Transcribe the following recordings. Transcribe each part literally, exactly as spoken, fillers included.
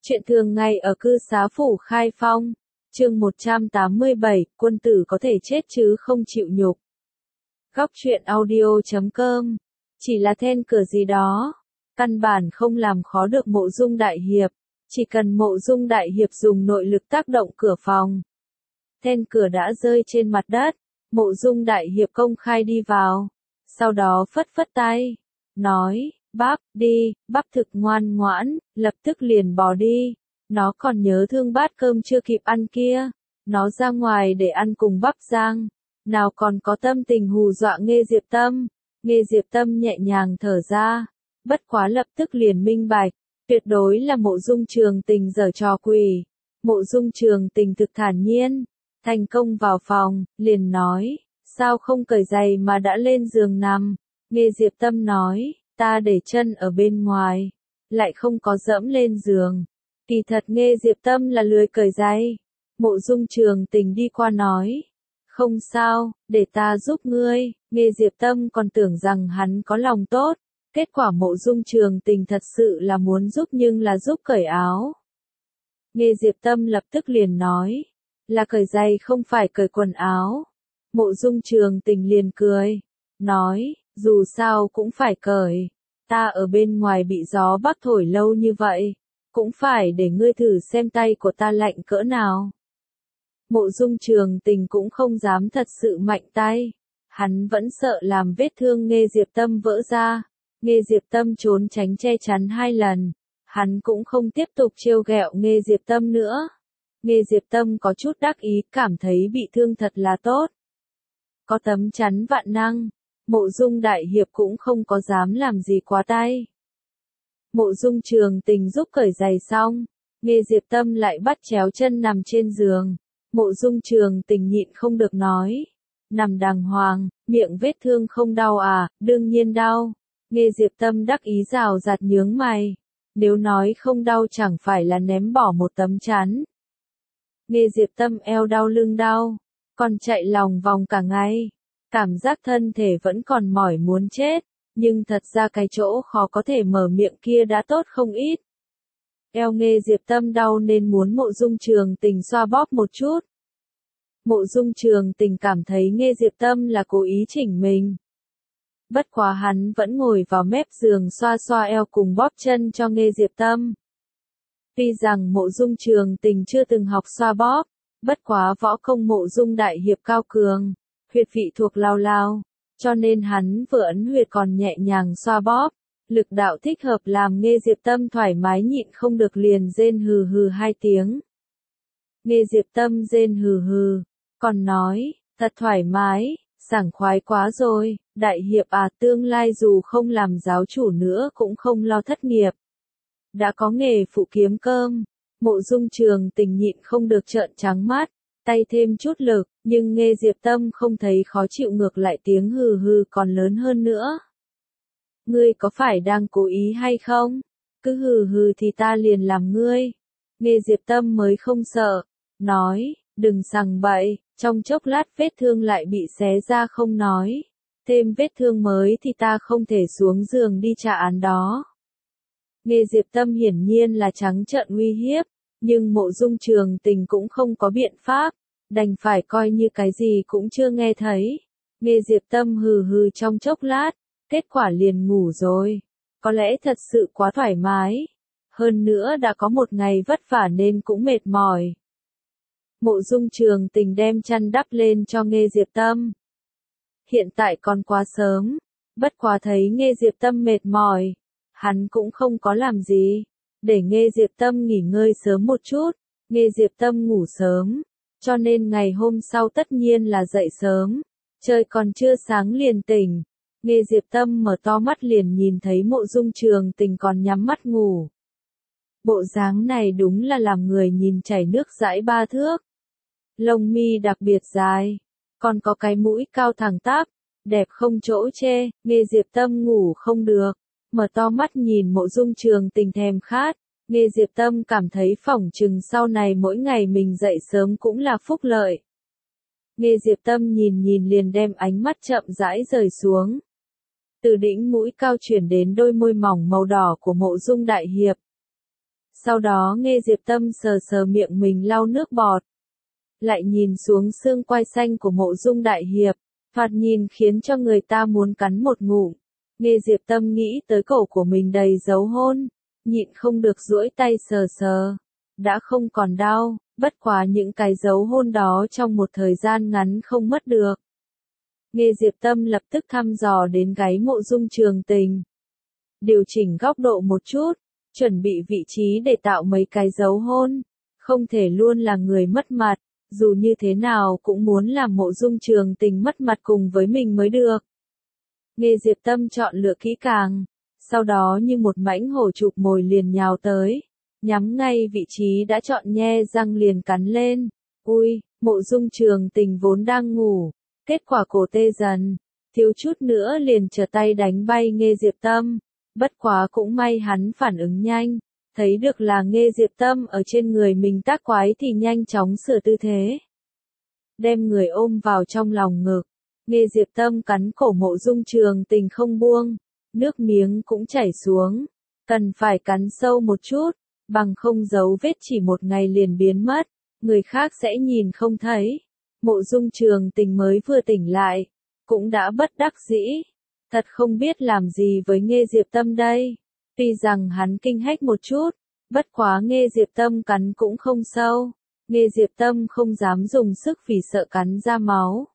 Chuyện thường ngày ở cư xá phủ Khai Phong, chương một trăm tám mươi bảy, quân tử có thể chết chứ không chịu nhục. Góc truyện audio chấm com, chỉ là then cửa gì đó, căn bản không làm khó được Mộ Dung đại hiệp, chỉ cần Mộ Dung đại hiệp dùng nội lực tác động cửa phòng. Then cửa đã rơi trên mặt đất, Mộ Dung đại hiệp công khai đi vào, sau đó phất phất tay, nói, bắp, đi, bắp thực ngoan ngoãn, lập tức liền bỏ đi, nó còn nhớ thương bát cơm chưa kịp ăn kia, nó ra ngoài để ăn cùng bắp rang, nào còn có tâm tình hù dọa Nghê Diệp Tâm. Nghê Diệp Tâm nhẹ nhàng thở ra, bất quá lập tức liền minh bạch, tuyệt đối là Mộ Dung Trường Tình giở trò quỷ. Mộ Dung Trường Tình thực thản nhiên, thành công vào phòng, liền nói, sao không cởi giày mà đã lên giường nằm. Nghê Diệp Tâm nói, ta để chân ở bên ngoài, lại không có dẫm lên giường. Kỳ thật Nghê Diệp Tâm là lười cởi giày. Mộ Dung Trường Tình đi qua nói, không sao, để ta giúp ngươi. Nghê Diệp Tâm còn tưởng rằng hắn có lòng tốt, kết quả Mộ Dung Trường Tình thật sự là muốn giúp nhưng là giúp cởi áo. Nghê Diệp Tâm lập tức liền nói, là cởi giày không phải cởi quần áo. Mộ Dung Trường Tình liền cười, nói, dù sao cũng phải cởi, ta ở bên ngoài bị gió bắc thổi lâu như vậy, cũng phải để ngươi thử xem tay của ta lạnh cỡ nào. Mộ Dung Trường Tình cũng không dám thật sự mạnh tay, hắn vẫn sợ làm vết thương Nghê Diệp Tâm vỡ ra. Nghê Diệp Tâm trốn tránh che chắn hai lần, hắn cũng không tiếp tục trêu ghẹo Nghê Diệp Tâm nữa. Nghê Diệp Tâm có chút đắc ý, cảm thấy bị thương thật là tốt. Có tấm chắn vạn năng, Mộ Dung đại hiệp cũng không có dám làm gì quá tay. Mộ Dung Trường Tình giúp cởi giày xong, Nghê Diệp Tâm lại bắt chéo chân nằm trên giường. Mộ Dung Trường Tình nhịn không được nói, nằm đàng hoàng, miệng vết thương không đau à? Đương nhiên đau. Nghê Diệp Tâm đắc ý rào rạt nhướng mày, nếu nói không đau chẳng phải là ném bỏ một tấm chắn. Nghê Diệp Tâm eo đau lưng đau, còn chạy lòng vòng cả ngày, cảm giác thân thể vẫn còn mỏi muốn chết, nhưng thật ra cái chỗ khó có thể mở miệng kia đã tốt không ít. Eo Nghê Diệp Tâm đau nên muốn Mộ Dung Trường Tình xoa bóp một chút. Mộ Dung Trường Tình cảm thấy Nghê Diệp Tâm là cố ý chỉnh mình. Bất quá hắn vẫn ngồi vào mép giường xoa xoa eo cùng bóp chân cho Nghê Diệp Tâm. Tuy rằng Mộ Dung Trường Tình chưa từng học xoa bóp, bất quá võ công Mộ Dung đại hiệp cao cường, huyệt vị thuộc lao lao, cho nên hắn vừa ấn huyệt còn nhẹ nhàng xoa bóp, lực đạo thích hợp làm Nghê Diệp Tâm thoải mái nhịn không được liền rên hừ hừ hai tiếng. Nghê Diệp Tâm rên hừ hừ, còn nói, thật thoải mái, sảng khoái quá rồi, đại hiệp à, tương lai dù không làm giáo chủ nữa cũng không lo thất nghiệp. Đã có nghề phụ kiếm cơm. Mộ Dung Trường Tình nhịn không được trợn trắng mắt, tay thêm chút lực, nhưng Nghê Diệp Tâm không thấy khó chịu, ngược lại tiếng hừ hừ còn lớn hơn nữa. Ngươi có phải đang cố ý hay không? Cứ hừ hừ thì ta liền làm ngươi. Nghê Diệp Tâm mới không sợ, nói, đừng sằng bậy, trong chốc lát vết thương lại bị xé ra không nói. Thêm vết thương mới thì ta không thể xuống giường đi trả án đó. Nghê Diệp Tâm hiển nhiên là trắng trợn uy hiếp, nhưng Mộ Dung Trường Tình cũng không có biện pháp, đành phải coi như cái gì cũng chưa nghe thấy. Nghê Diệp Tâm hừ hừ trong chốc lát, kết quả liền ngủ rồi. Có lẽ thật sự quá thoải mái, hơn nữa đã có một ngày vất vả nên cũng mệt mỏi. Mộ Dung Trường Tình đem chăn đắp lên cho Nghê Diệp Tâm. Hiện tại còn quá sớm, bất quá thấy Nghê Diệp Tâm mệt mỏi, hắn cũng không có làm gì, để Nghê Diệp Tâm nghỉ ngơi sớm một chút. Nghê Diệp Tâm ngủ sớm, cho nên ngày hôm sau tất nhiên là dậy sớm, trời còn chưa sáng liền tỉnh. Nghê Diệp Tâm mở to mắt liền nhìn thấy Mộ Dung Trường Tình còn nhắm mắt ngủ. Bộ dáng này đúng là làm người nhìn chảy nước dãi ba thước. Lông mi đặc biệt dài, còn có cái mũi cao thẳng tắp, đẹp không chỗ chê. Nghê Diệp Tâm ngủ không được, mở to mắt nhìn Mộ Dung Trường Tình thèm khát. Nghê Diệp Tâm cảm thấy phỏng chừng sau này mỗi ngày mình dậy sớm cũng là phúc lợi. Nghê Diệp Tâm nhìn nhìn liền đem ánh mắt chậm rãi rời xuống. Từ đỉnh mũi cao chuyển đến đôi môi mỏng màu đỏ của Mộ Dung đại hiệp. Sau đó Nghe Diệp Tâm sờ sờ miệng mình lau nước bọt. Lại nhìn xuống xương quai xanh của Mộ Dung Đại Hiệp, thoạt nhìn khiến cho người ta muốn cắn một ngụm. Nghe Diệp Tâm nghĩ tới cổ của mình đầy dấu hôn, nhịn không được duỗi tay sờ sờ. Đã không còn đau, bất quá những cái dấu hôn đó trong một thời gian ngắn không mất được. Nghe Diệp Tâm lập tức thăm dò đến gáy Mộ Dung Trường Tình. Điều chỉnh góc độ một chút, chuẩn bị vị trí để tạo mấy cái dấu hôn. Không thể luôn là người mất mặt, dù như thế nào cũng muốn làm Mộ Dung Trường Tình mất mặt cùng với mình mới được. Nghe Diệp Tâm chọn lựa kỹ càng, sau đó như một mãnh hổ chụp mồi liền nhào tới, nhắm ngay vị trí đã chọn nhe răng liền cắn lên. Ui, Mộ Dung Trường Tình vốn đang ngủ, kết quả cổ tê dần, thiếu chút nữa liền trở tay đánh bay Nghe Diệp Tâm. Bất quá cũng may hắn phản ứng nhanh, thấy được là Nghe Diệp Tâm ở trên người mình tác quái thì nhanh chóng sửa tư thế. Đem người ôm vào trong lòng ngực, Nghe Diệp Tâm cắn cổ Mộ Dung Trường Tình không buông, nước miếng cũng chảy xuống. Cần phải cắn sâu một chút, bằng không dấu vết chỉ một ngày liền biến mất, người khác sẽ nhìn không thấy. Mộ Dung Trường Tình mới vừa tỉnh lại, cũng đã bất đắc dĩ. Thật không biết làm gì với Nghe Diệp Tâm đây. Tuy rằng hắn kinh hách một chút, bất quá Nghe Diệp Tâm cắn cũng không sâu. Nghe Diệp Tâm không dám dùng sức vì sợ cắn ra máu.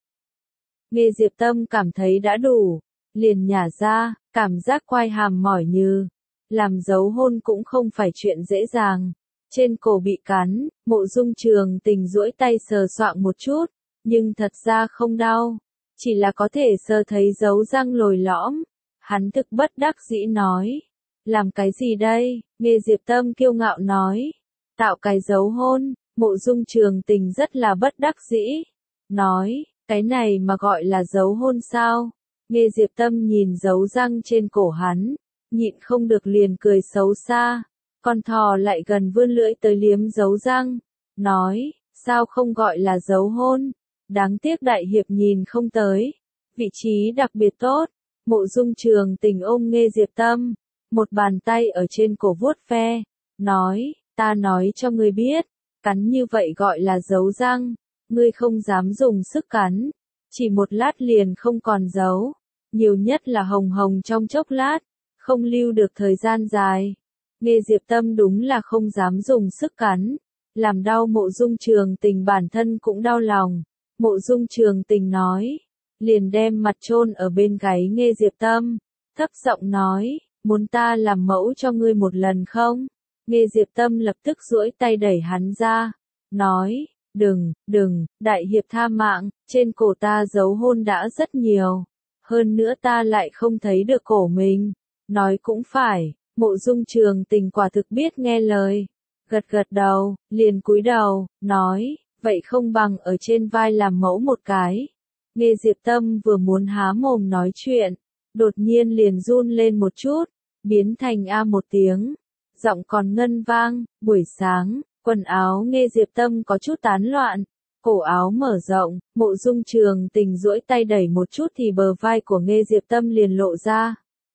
Nghe Diệp Tâm cảm thấy đã đủ, liền nhả ra, cảm giác quai hàm mỏi như. Làm dấu hôn cũng không phải chuyện dễ dàng. Trên cổ bị cắn, Mộ Dung Trường Tình duỗi tay sờ soạng một chút, nhưng thật ra không đau. Chỉ là có thể sờ thấy dấu răng lồi lõm. Hắn thực bất đắc dĩ nói. Làm cái gì đây? Nghe Diệp Tâm kiêu ngạo nói. Tạo cái dấu hôn. Mộ Dung Trường Tình rất là bất đắc dĩ. Nói, cái này mà gọi là dấu hôn sao? Nghe Diệp Tâm nhìn dấu răng trên cổ hắn, nhịn không được liền cười xấu xa. Con thò lại gần vươn lưỡi tới liếm dấu răng. Nói, sao không gọi là dấu hôn? Đáng tiếc Đại Hiệp nhìn không tới. Vị trí đặc biệt tốt. Mộ Dung Trường Tình ôm Nghe Diệp Tâm, một bàn tay ở trên cổ vuốt ve, nói, ta nói cho ngươi biết, cắn như vậy gọi là dấu răng, ngươi không dám dùng sức cắn, chỉ một lát liền không còn dấu, nhiều nhất là hồng hồng trong chốc lát, không lưu được thời gian dài. Nghe Diệp Tâm đúng là không dám dùng sức cắn, làm đau Mộ Dung Trường Tình bản thân cũng đau lòng. Mộ Dung Trường Tình nói, liền đem mặt chôn ở bên gáy Nghe Diệp Tâm, thấp giọng nói, muốn ta làm mẫu cho ngươi một lần không? Nghe Diệp Tâm lập tức duỗi tay đẩy hắn ra, nói, đừng, đừng, Đại Hiệp tha mạng, trên cổ ta dấu hôn đã rất nhiều, hơn nữa ta lại không thấy được cổ mình. Nói cũng phải, Mộ Dung Trường Tình quả thực biết nghe lời, gật gật đầu, liền cúi đầu, nói, vậy không bằng ở trên vai làm mẫu một cái. Nghe Diệp Tâm vừa muốn há mồm nói chuyện, đột nhiên liền run lên một chút, biến thành a một tiếng, giọng còn ngân vang. Buổi sáng, quần áo Nghe Diệp Tâm có chút tán loạn, cổ áo mở rộng, Mộ Dung Trường Tình duỗi tay đẩy một chút thì bờ vai của Nghe Diệp Tâm liền lộ ra.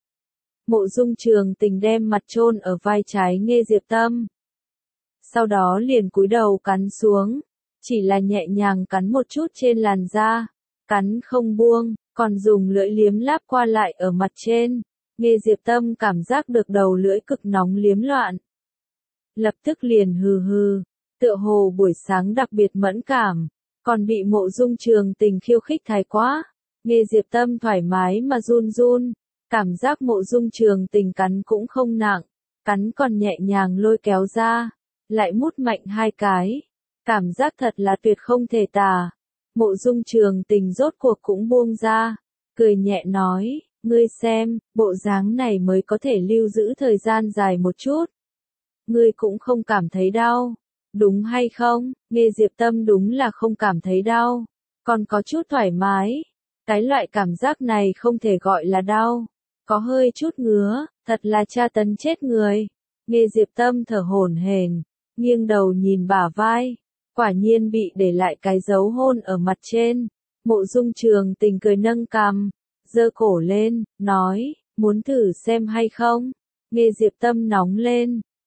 Mộ Dung Trường Tình đem mặt chôn ở vai trái Nghe Diệp Tâm, sau đó liền cúi đầu cắn xuống, chỉ là nhẹ nhàng cắn một chút trên làn da, cắn không buông, còn dùng lưỡi liếm láp qua lại ở mặt trên. Nghe Diệp Tâm cảm giác được đầu lưỡi cực nóng liếm loạn, lập tức liền hừ hừ, tựa hồ buổi sáng đặc biệt mẫn cảm, còn bị Mộ Dung Trường Tình khiêu khích thái quá. Nghe Diệp Tâm thoải mái mà run run, cảm giác Mộ Dung Trường Tình cắn cũng không nặng, cắn còn nhẹ nhàng lôi kéo ra, lại mút mạnh hai cái, cảm giác thật là tuyệt không thể tả. Mộ Dung Trường Tình rốt cuộc cũng buông ra, cười nhẹ nói, ngươi xem, bộ dáng này mới có thể lưu giữ thời gian dài một chút. Ngươi cũng không cảm thấy đau, đúng hay không? Nghe Diệp Tâm đúng là không cảm thấy đau, còn có chút thoải mái. Cái loại cảm giác này không thể gọi là đau, có hơi chút ngứa, thật là tra tấn chết người. Nghe Diệp Tâm thở hổn hển, nghiêng đầu nhìn bả vai, quả nhiên bị để lại cái dấu hôn ở mặt trên. Mộ Dung Trường Tình cười nâng cằm, giơ cổ lên, nói, muốn thử xem hay không? Nghe Diệp Tâm nóng lên,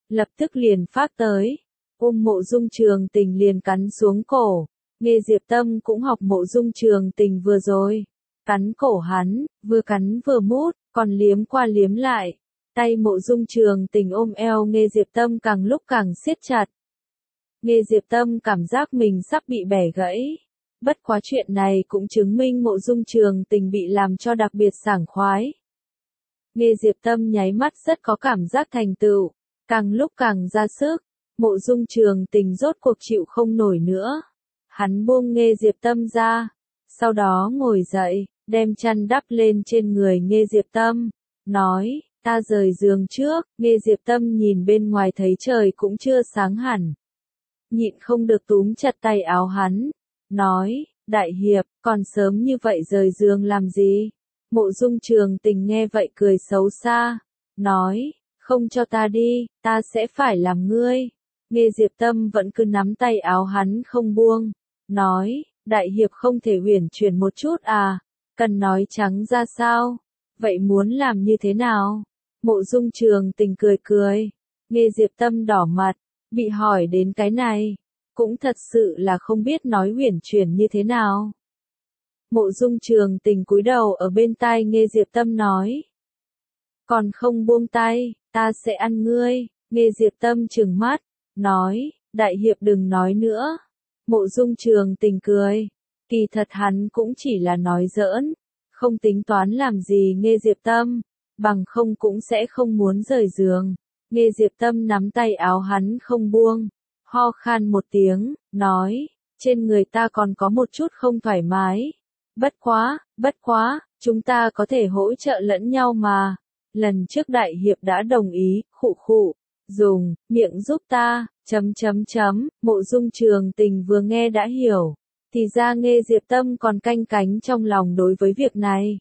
lập tức liền phát tới, ôm Mộ Dung Trường Tình liền cắn xuống cổ. Nghe Diệp Tâm cũng học Mộ Dung Trường Tình vừa rồi, cắn cổ hắn, vừa cắn vừa mút, còn liếm qua liếm lại. Tay Mộ Dung Trường Tình ôm eo Nghe Diệp Tâm càng lúc càng siết chặt. Nghe Diệp Tâm cảm giác mình sắp bị bẻ gãy. Bất quá chuyện này cũng chứng minh Mộ Dung Trường Tình bị làm cho đặc biệt sảng khoái. Nghe Diệp Tâm nháy mắt rất có cảm giác thành tựu, càng lúc càng ra sức. Mộ Dung Trường Tình rốt cuộc chịu không nổi nữa. Hắn buông Nghe Diệp Tâm ra, sau đó ngồi dậy, đem chăn đắp lên trên người Nghe Diệp Tâm, nói, ta rời giường trước. Nghe Diệp Tâm nhìn bên ngoài thấy trời cũng chưa sáng hẳn, nhịn không được túm chặt tay áo hắn, nói, đại hiệp, còn sớm như vậy rời giường làm gì? Mộ Dung Trường Tình nghe vậy cười xấu xa, nói, không cho ta đi, ta sẽ phải làm ngươi. Nghe Diệp Tâm vẫn cứ nắm tay áo hắn không buông, nói, đại hiệp không thể uyển chuyển một chút à, cần nói trắng ra sao, vậy muốn làm như thế nào? Mộ Dung Trường Tình cười cười, nghe Diệp Tâm đỏ mặt, bị hỏi đến cái này, cũng thật sự là không biết nói uyển chuyển như thế nào. Mộ Dung Trường Tình cúi đầu ở bên tai nghe Diệp Tâm nói, còn không buông tay, ta sẽ ăn ngươi. Nghe Diệp Tâm trừng mắt, nói, đại hiệp đừng nói nữa. Mộ Dung Trường Tình cười, kỳ thật hắn cũng chỉ là nói giỡn, không tính toán làm gì Nghe Diệp Tâm, bằng không cũng sẽ không muốn rời giường. Nghe Diệp Tâm nắm tay áo hắn không buông, ho khan một tiếng, nói, trên người ta còn có một chút không thoải mái. Bất quá, bất quá, chúng ta có thể hỗ trợ lẫn nhau mà. Lần trước đại hiệp đã đồng ý, khụ khụ, dùng, miệng giúp ta, chấm chấm chấm. Mộ Dung Trường Tình vừa nghe đã hiểu, thì ra Nghe Diệp Tâm còn canh cánh trong lòng đối với việc này.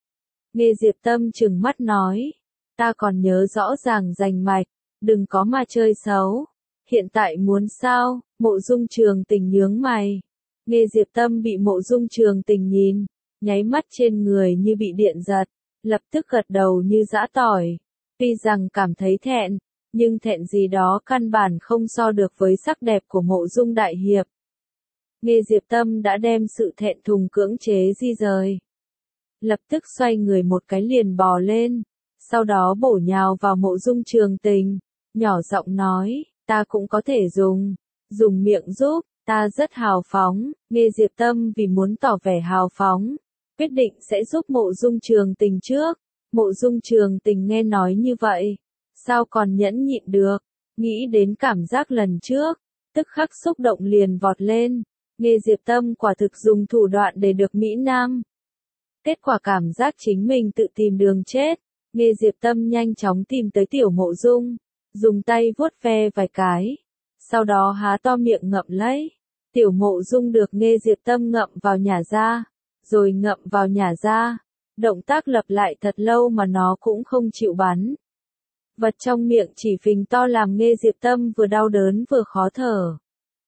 Nghe Diệp Tâm trừng mắt nói, ta còn nhớ rõ ràng rành mạch, đừng có mà chơi xấu. Hiện tại muốn sao? Mộ Dung Trường Tình nhướng mày. Nghe Diệp Tâm bị Mộ Dung Trường Tình nhìn, nháy mắt trên người như bị điện giật, lập tức gật đầu như giã tỏi. Tuy rằng cảm thấy thẹn, nhưng thẹn gì đó căn bản không so được với sắc đẹp của Mộ Dung đại hiệp. Nghe Diệp Tâm đã đem sự thẹn thùng cưỡng chế di rời. Lập tức xoay người một cái liền bò lên, sau đó bổ nhào vào Mộ Dung Trường Tình, nhỏ giọng nói, ta cũng có thể dùng, dùng miệng giúp, ta rất hào phóng. Nghe Diệp Tâm vì muốn tỏ vẻ hào phóng, quyết định sẽ giúp Mộ Dung Trường Tình trước. Mộ Dung Trường Tình nghe nói như vậy, sao còn nhẫn nhịn được, nghĩ đến cảm giác lần trước, tức khắc xúc động liền vọt lên. Nghe Diệp Tâm quả thực dùng thủ đoạn để được Mỹ Nam. Kết quả cảm giác chính mình tự tìm đường chết. Nghe Diệp Tâm nhanh chóng tìm tới Tiểu Mộ Dung, dùng tay vuốt ve vài cái, sau đó há to miệng ngậm lấy. Tiểu Mộ Dung được Nghe Diệp Tâm ngậm vào nhả ra, rồi ngậm vào nhả ra, động tác lặp lại thật lâu mà nó cũng không chịu bắn. Vật trong miệng chỉ phình to làm Nghe Diệp Tâm vừa đau đớn vừa khó thở.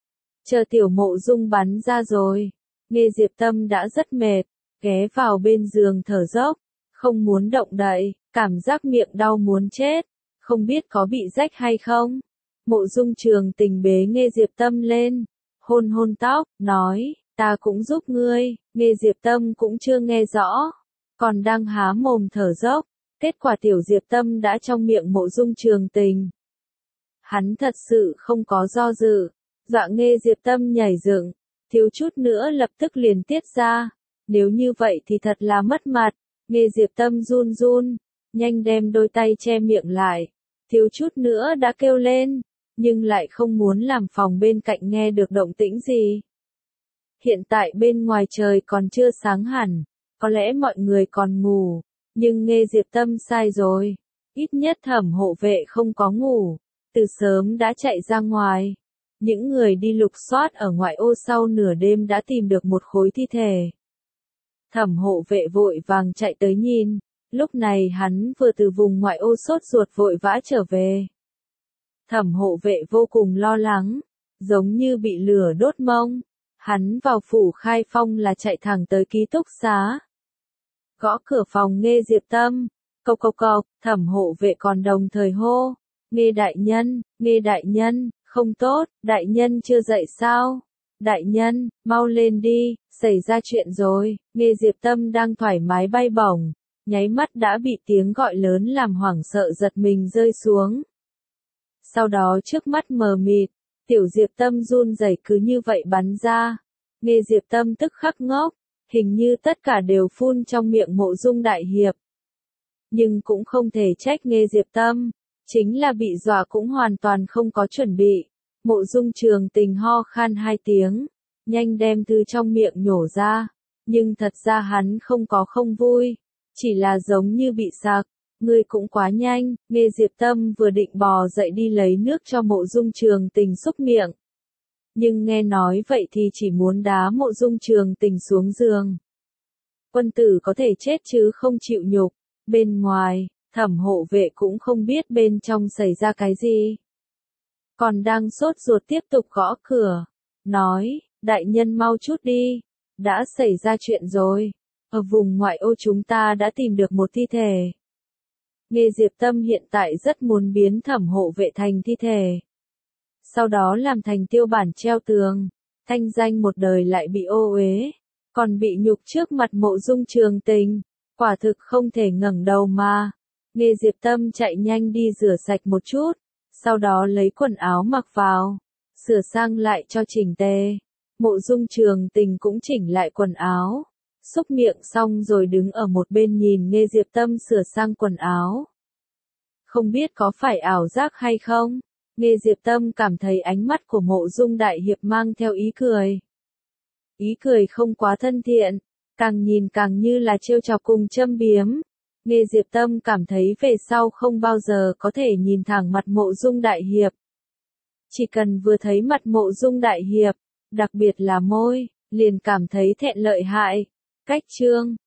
Chờ Tiểu Mộ Dung bắn ra rồi, Nghe Diệp Tâm đã rất mệt, ghé vào bên giường thở dốc, không muốn động đậy, cảm giác miệng đau muốn chết, không biết có bị rách hay không. Mộ Dung Trường Tình bế Nghe Diệp Tâm lên, hôn hôn tóc, nói, ta cũng giúp ngươi. Nghe Diệp Tâm cũng chưa nghe rõ, còn đang há mồm thở dốc, kết quả Tiểu Diệp Tâm đã trong miệng Mộ Dung Trường Tình. Hắn thật sự không có do dự, dọa Nghe Diệp Tâm nhảy dựng, thiếu chút nữa lập tức liền tiết ra. Nếu như vậy thì thật là mất mặt. Nghe Diệp Tâm run run, nhanh đem đôi tay che miệng lại, thiếu chút nữa đã kêu lên, nhưng lại không muốn làm phòng bên cạnh nghe được động tĩnh gì. Hiện tại bên ngoài trời còn chưa sáng hẳn, có lẽ mọi người còn ngủ, nhưng Nghe Diệp Tâm sai rồi, ít nhất Thẩm hộ vệ không có ngủ, từ sớm đã chạy ra ngoài. Những người đi lục soát ở ngoại ô sau nửa đêm đã tìm được một khối thi thể. Thẩm hộ vệ vội vàng chạy tới nhìn, lúc này hắn vừa từ vùng ngoại ô sốt ruột vội vã trở về. Thẩm hộ vệ vô cùng lo lắng, giống như bị lửa đốt mông. Hắn vào phủ Khai Phong là chạy thẳng tới ký túc xá. Gõ cửa phòng Nghe Diệp Tâm, cộc cộc cộc, Thẩm hộ vệ còn đồng thời hô, Nghe đại nhân, nghe đại nhân, không tốt, đại nhân chưa dậy sao? Đại nhân, mau lên đi, xảy ra chuyện rồi. Nghe Diệp Tâm đang thoải mái bay bổng, nháy mắt đã bị tiếng gọi lớn làm hoảng sợ giật mình rơi xuống. Sau đó trước mắt mờ mịt, tiểu Diệp Tâm run rẩy cứ như vậy bắn ra. Nghe Diệp Tâm tức khắc ngốc, hình như tất cả đều phun trong miệng Mộ Dung Đại Hiệp. Nhưng cũng không thể trách Nghe Diệp Tâm, chính là bị dọa cũng hoàn toàn không có chuẩn bị. Mộ Dung Trường Tình ho khan hai tiếng, nhanh đem từ trong miệng nhổ ra, nhưng thật ra hắn không có không vui, chỉ là giống như bị sặc. Ngươi cũng quá nhanh. Nghe Diệp Tâm vừa định bò dậy đi lấy nước cho Mộ Dung Trường Tình xúc miệng. Nhưng nghe nói vậy thì chỉ muốn đá Mộ Dung Trường Tình xuống giường. Quân tử có thể chết chứ không chịu nhục. Bên ngoài, Thẩm hộ vệ cũng không biết bên trong xảy ra cái gì. Còn đang sốt ruột tiếp tục gõ cửa. Nói, đại nhân mau chút đi. Đã xảy ra chuyện rồi. Ở vùng ngoại ô chúng ta đã tìm được một thi thể. Nghe Diệp Tâm hiện tại rất muốn biến Thẩm hộ vệ thành thi thể. Sau đó làm thành tiêu bản treo tường. Thanh danh một đời lại bị ô uế. Còn bị nhục trước mặt Mộ Dung Trường Tình. Quả thực không thể ngẩng đầu mà. Nghe Diệp Tâm chạy nhanh đi rửa sạch một chút. Sau đó lấy quần áo mặc vào. Sửa sang lại cho chỉnh tề. Mộ Dung Trường Tình cũng chỉnh lại quần áo. Xúc miệng xong rồi đứng ở một bên nhìn Nghe Diệp Tâm sửa sang quần áo. Không biết có phải ảo giác hay không? Nghe Diệp Tâm cảm thấy ánh mắt của Mộ Dung Đại Hiệp mang theo ý cười. Ý cười không quá thân thiện, càng nhìn càng như là trêu chọc cùng châm biếm. Nghe Diệp Tâm cảm thấy về sau không bao giờ có thể nhìn thẳng mặt Mộ Dung Đại Hiệp. Chỉ cần vừa thấy mặt Mộ Dung Đại Hiệp, đặc biệt là môi, liền cảm thấy thẹn lợi hại. Cách chương